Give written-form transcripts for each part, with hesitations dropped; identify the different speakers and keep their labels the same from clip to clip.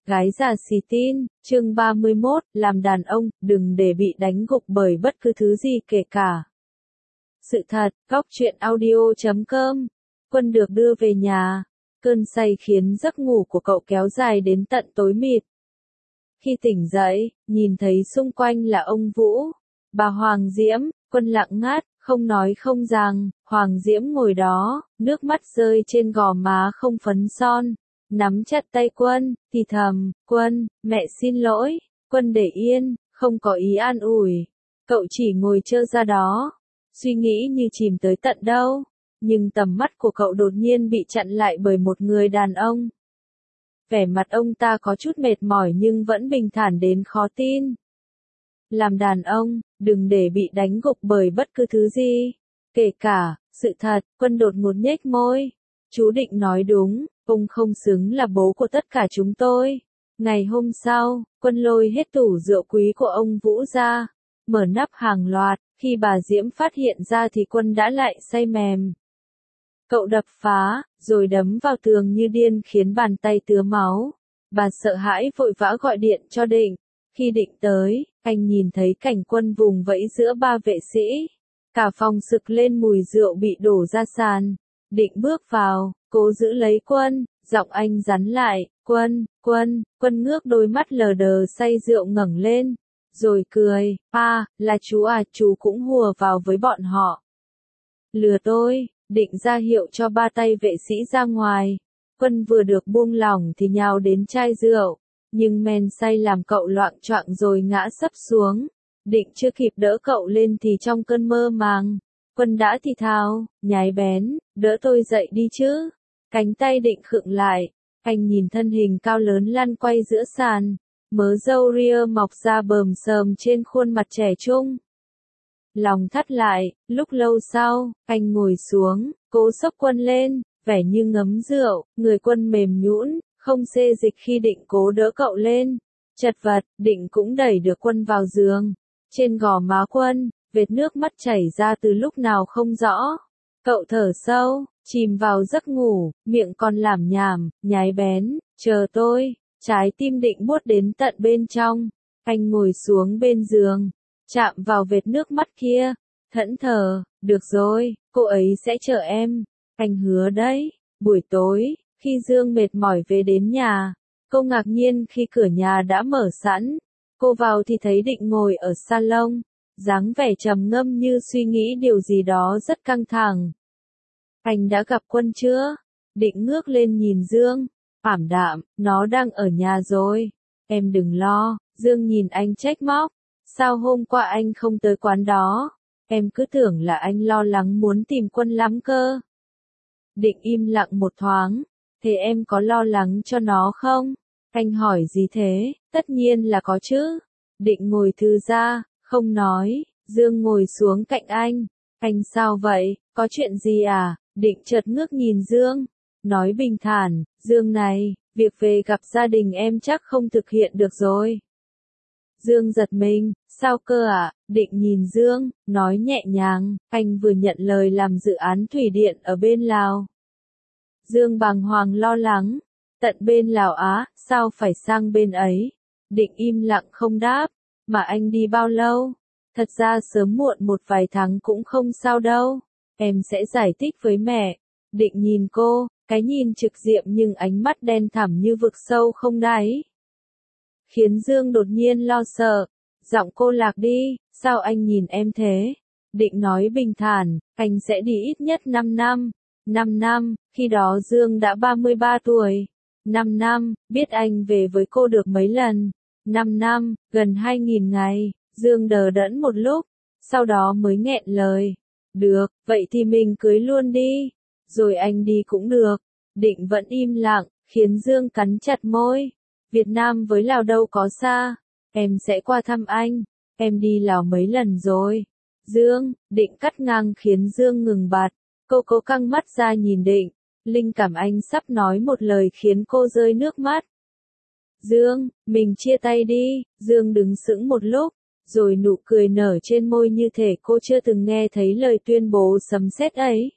Speaker 1: Gái già xì tin, chương 31, làm đàn ông, đừng để bị đánh gục bởi bất cứ thứ gì kể cả. Sự thật, góc truyện audio.com. Quân được đưa về nhà. Cơn say khiến giấc ngủ của cậu kéo dài đến tận tối mịt. Khi tỉnh dậy, nhìn thấy xung quanh là ông Vũ, bà Hoàng Diễm, Quân lặng ngắt, không nói không rằng. Hoàng Diễm ngồi đó, nước mắt rơi trên gò má không phấn son. Nắm chặt tay Quân, thì thầm, Quân, mẹ xin lỗi. Quân để yên, không có ý an ủi. Cậu chỉ ngồi trơ ra đó, suy nghĩ như chìm tới tận đâu. Nhưng tầm mắt của cậu đột nhiên bị chặn lại bởi một người đàn ông. Vẻ mặt ông ta có chút mệt mỏi nhưng vẫn bình thản đến khó tin. Làm đàn ông, đừng để bị đánh gục bởi bất cứ thứ gì. Kể cả, sự thật. Quân đột ngột nhếch môi. Chú Định nói đúng, ông không xứng là bố của tất cả chúng tôi. Ngày hôm sau, Quân lôi hết tủ rượu quý của ông Vũ ra, mở nắp hàng loạt. Khi bà Diễm phát hiện ra thì Quân đã lại say mềm. Cậu đập phá, rồi đấm vào tường như điên khiến bàn tay tứa máu. Bà sợ hãi vội vã gọi điện cho Định. Khi Định tới, anh nhìn thấy cảnh Quân vùng vẫy giữa ba vệ sĩ. Cả phòng sực lên mùi rượu bị đổ ra sàn. Định bước vào, cố giữ lấy Quân, giọng anh rắn lại, Quân. Quân ngước đôi mắt lờ đờ say rượu ngẩng lên, rồi cười, là chú à, chú cũng hùa vào với bọn họ. Lừa tôi. Định ra hiệu cho ba tay vệ sĩ ra ngoài. Quân vừa được buông lỏng thì nhào đến chai rượu, nhưng men say làm cậu loạng choạng rồi ngã sấp xuống. Định chưa kịp đỡ cậu lên thì trong cơn mơ màng, Quân đã thì thào, nhái bén, đỡ tôi dậy đi chứ. Cánh tay Định khựng lại, anh nhìn thân hình cao lớn lăn quay giữa sàn, mớ râu ria mọc ra bờm sờm trên khuôn mặt trẻ trung. Lòng thắt lại, lúc lâu sau, anh ngồi xuống, cố xốc Quân lên, vẻ như ngấm rượu, người Quân mềm nhũn, không xê dịch khi Định cố đỡ cậu lên. Chật vật, Định cũng đẩy được Quân vào giường. Trên gò má Quân, vệt nước mắt chảy ra từ lúc nào không rõ. Cậu thở sâu, chìm vào giấc ngủ, miệng còn lảm nhảm, nhái bén, chờ tôi. Trái tim Định buốt đến tận bên trong. Anh ngồi xuống bên giường, chạm vào vệt nước mắt kia, thẫn thờ, được rồi, cô ấy sẽ chờ em. Anh hứa đấy. Buổi tối, khi Dương mệt mỏi về đến nhà, cô ngạc nhiên khi cửa nhà đã mở sẵn. Cô vào thì thấy Định ngồi ở salon, dáng vẻ trầm ngâm như suy nghĩ điều gì đó rất căng thẳng. Anh đã gặp Quân chưa? Định ngước lên nhìn Dương, ảm đạm, nó đang ở nhà rồi. Em đừng lo. Dương nhìn anh trách móc. Sao hôm qua anh không tới quán đó? Em cứ tưởng là anh lo lắng muốn tìm Quân lắm cơ. Định im lặng một thoáng. Thế em có lo lắng cho nó không? Anh hỏi gì thế? Tất nhiên là có chứ. Định ngồi thư ra, không nói. Dương ngồi xuống cạnh anh. Anh sao vậy? Có chuyện gì à? Định chợt ngước nhìn Dương, nói bình thản, Dương này, việc về gặp gia đình em chắc không thực hiện được rồi. Dương giật mình, sao cơ ạ? Định nhìn Dương, nói nhẹ nhàng, anh vừa nhận lời làm dự án thủy điện ở bên Lào. Dương bàng hoàng lo lắng, tận bên Lào á, sao phải sang bên ấy? Định im lặng không đáp, mà anh đi bao lâu? Thật ra sớm muộn một vài tháng cũng không sao đâu, em sẽ giải thích với mẹ. Định nhìn cô, cái nhìn trực diệm nhưng ánh mắt đen thẳm như vực sâu không đáy. Khiến Dương đột nhiên lo sợ, giọng cô lạc đi, sao anh nhìn em thế? Định nói bình thản, anh sẽ đi ít nhất 5 năm. 5 năm, khi đó Dương đã 33 tuổi. 5 năm, biết anh về với cô được mấy lần. 5 năm, gần 2.000 ngày. Dương đờ đẫn một lúc, sau đó mới nghẹn lời. Được, vậy thì mình cưới luôn đi. Rồi anh đi cũng được. Định vẫn im lặng, khiến Dương cắn chặt môi. Việt Nam với Lào đâu có xa. Em sẽ qua thăm anh. Em đi Lào mấy lần rồi. Dương, Định cắt ngang khiến Dương ngừng bặt. Cô cố căng mắt ra nhìn Định. Linh cảm anh sắp nói một lời khiến cô rơi nước mắt. Dương, mình chia tay đi. Dương đứng sững một lúc, rồi nụ cười nở trên môi như thể cô chưa từng nghe thấy lời tuyên bố sấm sét ấy.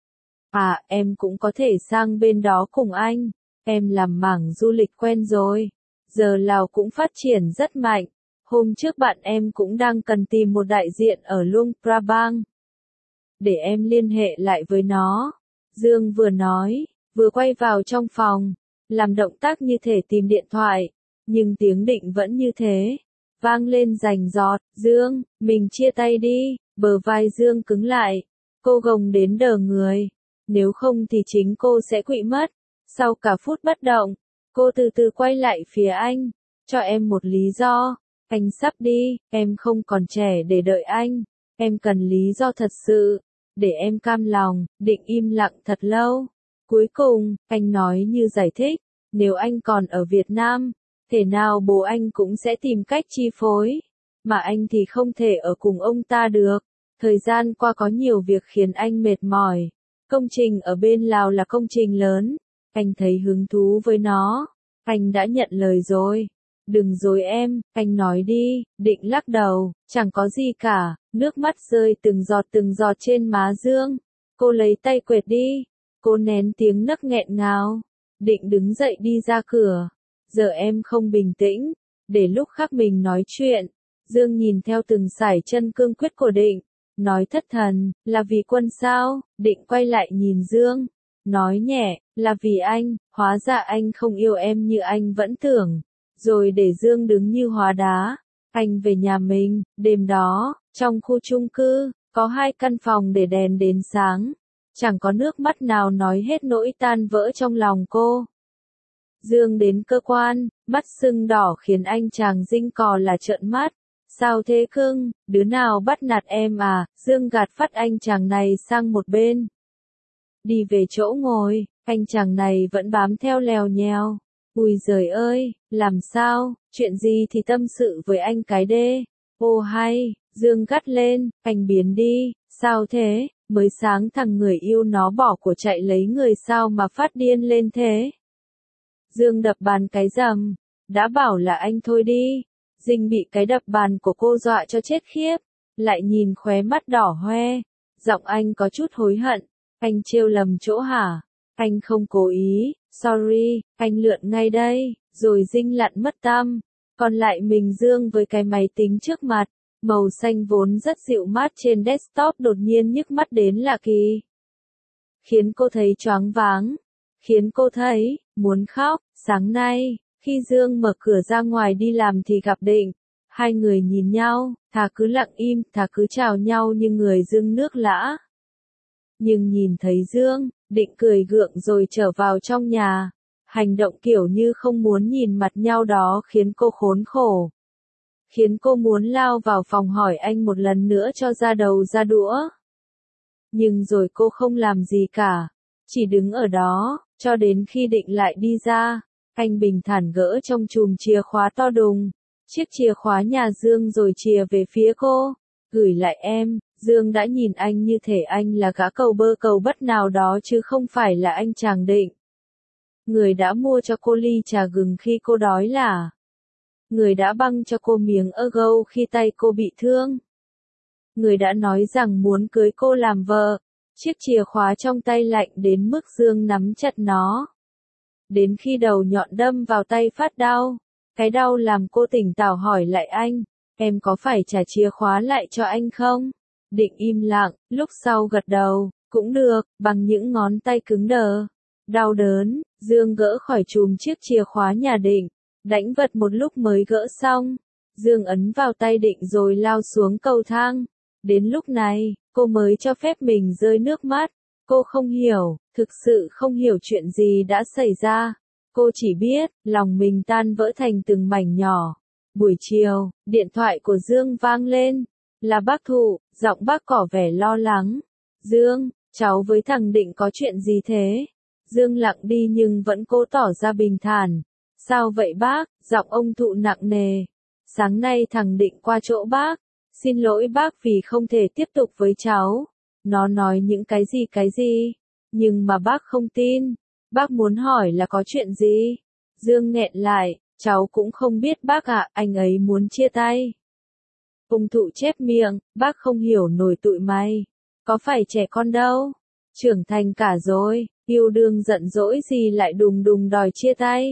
Speaker 1: À, em cũng có thể sang bên đó cùng anh. Em làm mảng du lịch quen rồi. giờ Lào cũng phát triển rất mạnh. Hôm trước bạn em cũng đang cần tìm một đại diện ở Luang Prabang. Để em liên hệ lại với nó. Dương vừa nói, vừa quay vào trong phòng, làm động tác như thể tìm điện thoại, nhưng tiếng Định vẫn như thế. Vang lên rành rọt, Dương, mình chia tay đi, bờ vai Dương cứng lại. Cô gồng đến đờ người. Nếu không thì chính cô sẽ quỵ mất. Sau cả phút bất động, cô từ từ quay lại phía anh. Cho em một lý do. Anh sắp đi, em không còn trẻ để đợi anh. Em cần lý do thật sự. Để em cam lòng. Định im lặng thật lâu. Cuối cùng, anh nói như giải thích. Nếu anh còn ở Việt Nam, thể nào bố anh cũng sẽ tìm cách chi phối. Mà anh thì không thể ở cùng ông ta được. Thời gian qua có nhiều việc khiến anh mệt mỏi. Công trình ở bên Lào là công trình lớn. Anh thấy hứng thú với nó. Anh đã nhận lời rồi. Đừng dối em, anh nói đi. Định lắc đầu, chẳng có gì cả. Nước mắt rơi từng giọt trên má Dương. Cô lấy tay quệt đi. Cô nén tiếng nấc nghẹn ngào. Định đứng dậy đi ra cửa. Giờ em không bình tĩnh. Để lúc khác mình nói chuyện. Dương nhìn theo từng sải chân cương quyết của Định. Nói thất thần, là vì Quân sao? Định quay lại nhìn Dương. Nói nhẹ, là vì anh, hóa ra anh không yêu em như anh vẫn tưởng. Rồi để Dương đứng như hóa đá. Anh về nhà mình, đêm đó, trong khu chung cư, có 2 căn phòng để đèn đến sáng. Chẳng có nước mắt nào nói hết nỗi tan vỡ trong lòng cô. Dương đến cơ quan, mắt sưng đỏ khiến anh chàng dinh cò là trợn mắt. Sao thế cưng, đứa nào bắt nạt em à? Dương gạt phắt anh chàng này sang một bên. Đi về chỗ ngồi, anh chàng này vẫn bám theo lèo nhèo. Ui giời ơi, làm sao, chuyện gì thì tâm sự với anh cái đê. Ô hay, Dương gắt lên, anh biến đi, sao thế, mới sáng thằng người yêu nó bỏ của chạy lấy người sao mà phát điên lên thế. Dương đập bàn cái rầm, đã bảo là anh thôi đi. Dinh bị cái đập bàn của cô dọa cho chết khiếp, lại nhìn khóe mắt đỏ hoe. Giọng anh có chút hối hận, anh trêu lầm chỗ hả? Anh không cố ý, sorry, anh lượn ngay đây, rồi Dinh lặn mất tăm. Còn lại mình Dương với cái máy tính trước mặt, màu xanh vốn rất dịu mát trên desktop đột nhiên nhức mắt đến lạ kỳ. Khiến cô thấy choáng váng, khiến cô thấy, muốn khóc. Sáng nay, khi Dương mở cửa ra ngoài đi làm thì gặp Định. Hai người nhìn nhau, thà cứ lặng im, thà cứ chào nhau như người dưng nước lã. Nhưng nhìn thấy Dương, Định cười gượng rồi trở vào trong nhà. Hành động kiểu như không muốn nhìn mặt nhau đó khiến cô khốn khổ. Khiến cô muốn lao vào phòng hỏi anh một lần nữa cho ra đầu ra đũa. Nhưng rồi cô không làm gì cả. Chỉ đứng ở đó, cho đến khi Định lại đi ra. Anh bình thản gỡ trong chùm chìa khóa to đùng. Chiếc chìa khóa nhà Dương rồi chìa về phía cô. Gửi lại em. Dương đã nhìn anh như thể anh là gã cầu bơ cầu bất nào đó chứ không phải là anh chàng Định. Người đã mua cho cô ly trà gừng khi cô đói là. Người đã băng cho cô miếng ớt khi tay cô bị thương. Người đã nói rằng muốn cưới cô làm vợ. Chiếc chìa khóa trong tay lạnh đến mức Dương nắm chặt nó. Đến khi đầu nhọn đâm vào tay phát đau. Cái đau làm cô tỉnh táo hỏi lại anh. Em có phải trả chìa khóa lại cho anh không? Định im lặng, lúc sau gật đầu. Cũng được, bằng những ngón tay cứng đờ. Đau đớn, Dương gỡ khỏi chùm chiếc chìa khóa nhà Định. Đánh vật một lúc mới gỡ xong. Dương ấn vào tay Định rồi lao xuống cầu thang. Đến lúc này, cô mới cho phép mình rơi nước mắt. Cô không hiểu, thực sự không hiểu chuyện gì đã xảy ra. Cô chỉ biết, lòng mình tan vỡ thành từng mảnh nhỏ. Buổi chiều, điện thoại của Dương vang lên. Là bác Thụ, giọng bác tỏ vẻ lo lắng. Dương, cháu với thằng Định có chuyện gì thế? Dương lặng đi nhưng vẫn cố tỏ ra bình thản. Sao vậy bác? Giọng ông Thụ nặng nề. Sáng nay thằng Định qua chỗ bác. Xin lỗi bác vì không thể tiếp tục với cháu. Nó nói những cái gì. Nhưng mà bác không tin. Bác muốn hỏi là có chuyện gì? Dương nghẹn lại. Cháu cũng không biết bác ạ, anh ấy muốn chia tay. Ông Thụ chép miệng, bác không hiểu nổi tụi mày. Có phải trẻ con đâu. Trưởng thành cả rồi, yêu đương giận dỗi gì lại đùng đùng đòi chia tay.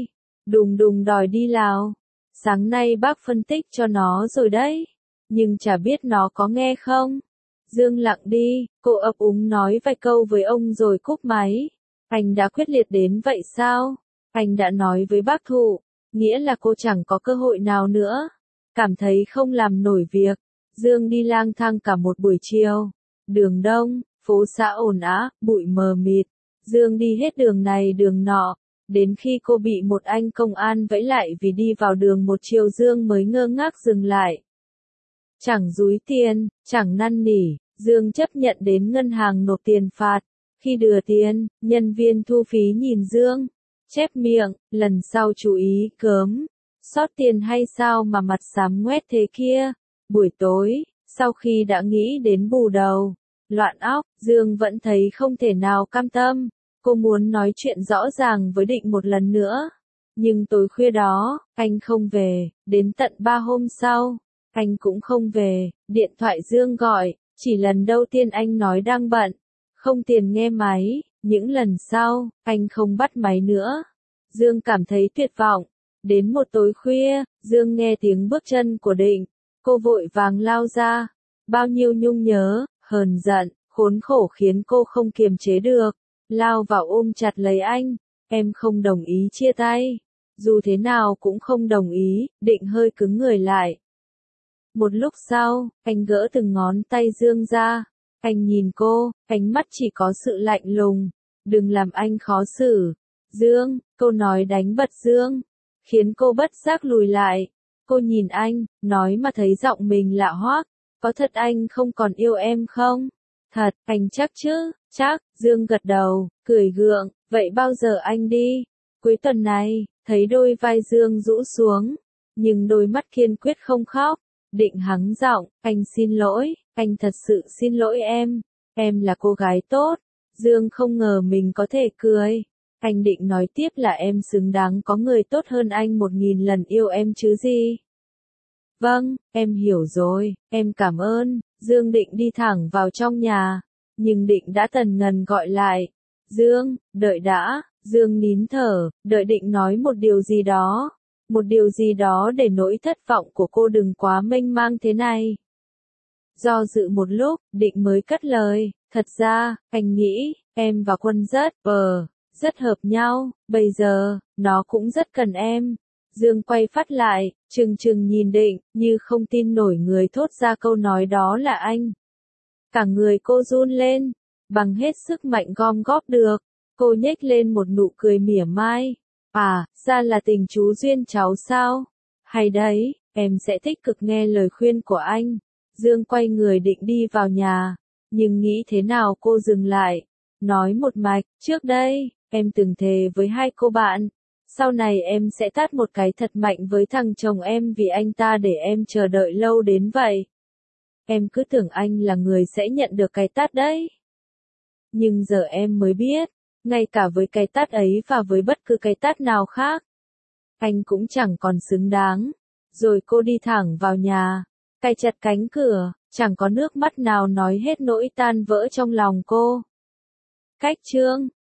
Speaker 1: đùng đùng đòi đi Lào. Sáng nay bác phân tích cho nó rồi đấy, nhưng chả biết nó có nghe không. Dương lặng đi, cô ấp úng nói vài câu với ông rồi cúp máy. Anh đã quyết liệt đến vậy sao? Anh đã nói với bác Thụ, nghĩa là cô chẳng có cơ hội nào nữa. Cảm thấy không làm nổi việc. Dương đi lang thang cả một buổi chiều. Đường đông, phố xã ồn ào, bụi mờ mịt. Dương đi hết đường này đường nọ. Đến khi cô bị một anh công an vẫy lại vì đi vào đường một chiều, Dương mới ngơ ngác dừng lại. Chẳng dúi tiền, chẳng năn nỉ, Dương chấp nhận đến ngân hàng nộp tiền phạt. Khi đưa tiền, nhân viên thu phí nhìn Dương, chép miệng, lần sau chú ý cớm. Sót tiền hay sao mà mặt xám ngoét thế kia? Buổi tối, sau khi đã nghĩ đến bù đầu, loạn óc, Dương vẫn thấy không thể nào cam tâm. Cô muốn nói chuyện rõ ràng với Định một lần nữa. Nhưng tối khuya đó, anh không về, đến tận 3 hôm sau, anh cũng không về. Điện thoại Dương gọi, chỉ lần đầu tiên anh nói đang bận, không tiền nghe máy. Những lần sau, anh không bắt máy nữa. Dương cảm thấy tuyệt vọng. Đến một tối khuya, Dương nghe tiếng bước chân của Định. Cô vội vàng lao ra. Bao nhiêu nhung nhớ, hờn giận, khốn khổ khiến cô không kiềm chế được. Lao vào ôm chặt lấy anh. Em không đồng ý chia tay. Dù thế nào cũng không đồng ý. Định hơi cứng người lại. Một lúc sau, anh gỡ từng ngón tay Dương ra. Anh nhìn cô, ánh mắt chỉ có sự lạnh lùng. Đừng làm anh khó xử. Dương, câu nói đánh bật Dương, khiến cô bất giác lùi lại. Cô nhìn anh, nói mà thấy giọng mình lạ hoắc. Có thật anh không còn yêu em không? Thật, anh chắc chứ? Chắc, Dương gật đầu, cười gượng. Vậy bao giờ anh đi? Cuối tuần này, thấy đôi vai Dương rũ xuống, nhưng đôi mắt kiên quyết không khóc. Định hắng giọng, anh xin lỗi, anh thật sự xin lỗi em là cô gái tốt. Dương không ngờ mình có thể cười. Anh định nói tiếp là em xứng đáng có người tốt hơn anh 1000 lần yêu em chứ gì. Vâng, em hiểu rồi, em cảm ơn. Dương định đi thẳng vào trong nhà, nhưng Định đã tần ngần gọi lại. Dương, đợi đã. Dương nín thở, đợi Định nói một điều gì đó. Một điều gì đó để nỗi thất vọng của cô đừng quá mênh mang thế này. Do dự một lúc, Định mới cất lời. Thật ra, anh nghĩ, em và Quân rất hợp nhau. Bây giờ, nó cũng rất cần em. Dương quay phát lại, trừng trừng nhìn Định, như không tin nổi người thốt ra câu nói đó là anh. Cả người cô run lên, bằng hết sức mạnh gom góp được. Cô nhếch lên một nụ cười mỉa mai. À, ra là tình chú duyên cháu sao? Hay đấy, em sẽ tích cực nghe lời khuyên của anh. Dương quay người định đi vào nhà, nhưng nghĩ thế nào cô dừng lại. Nói một mạch, trước đây, em từng thề với 2 cô bạn. Sau này em sẽ tát một cái thật mạnh với thằng chồng em vì anh ta để em chờ đợi lâu đến vậy. Em cứ tưởng anh là người sẽ nhận được cái tát đấy. Nhưng giờ em mới biết, ngay cả với cái tát ấy và với bất cứ cái tát nào khác, anh cũng chẳng còn xứng đáng. Rồi cô đi thẳng vào nhà, cài chặt cánh cửa, chẳng có nước mắt nào nói hết nỗi tan vỡ trong lòng cô. Cách chương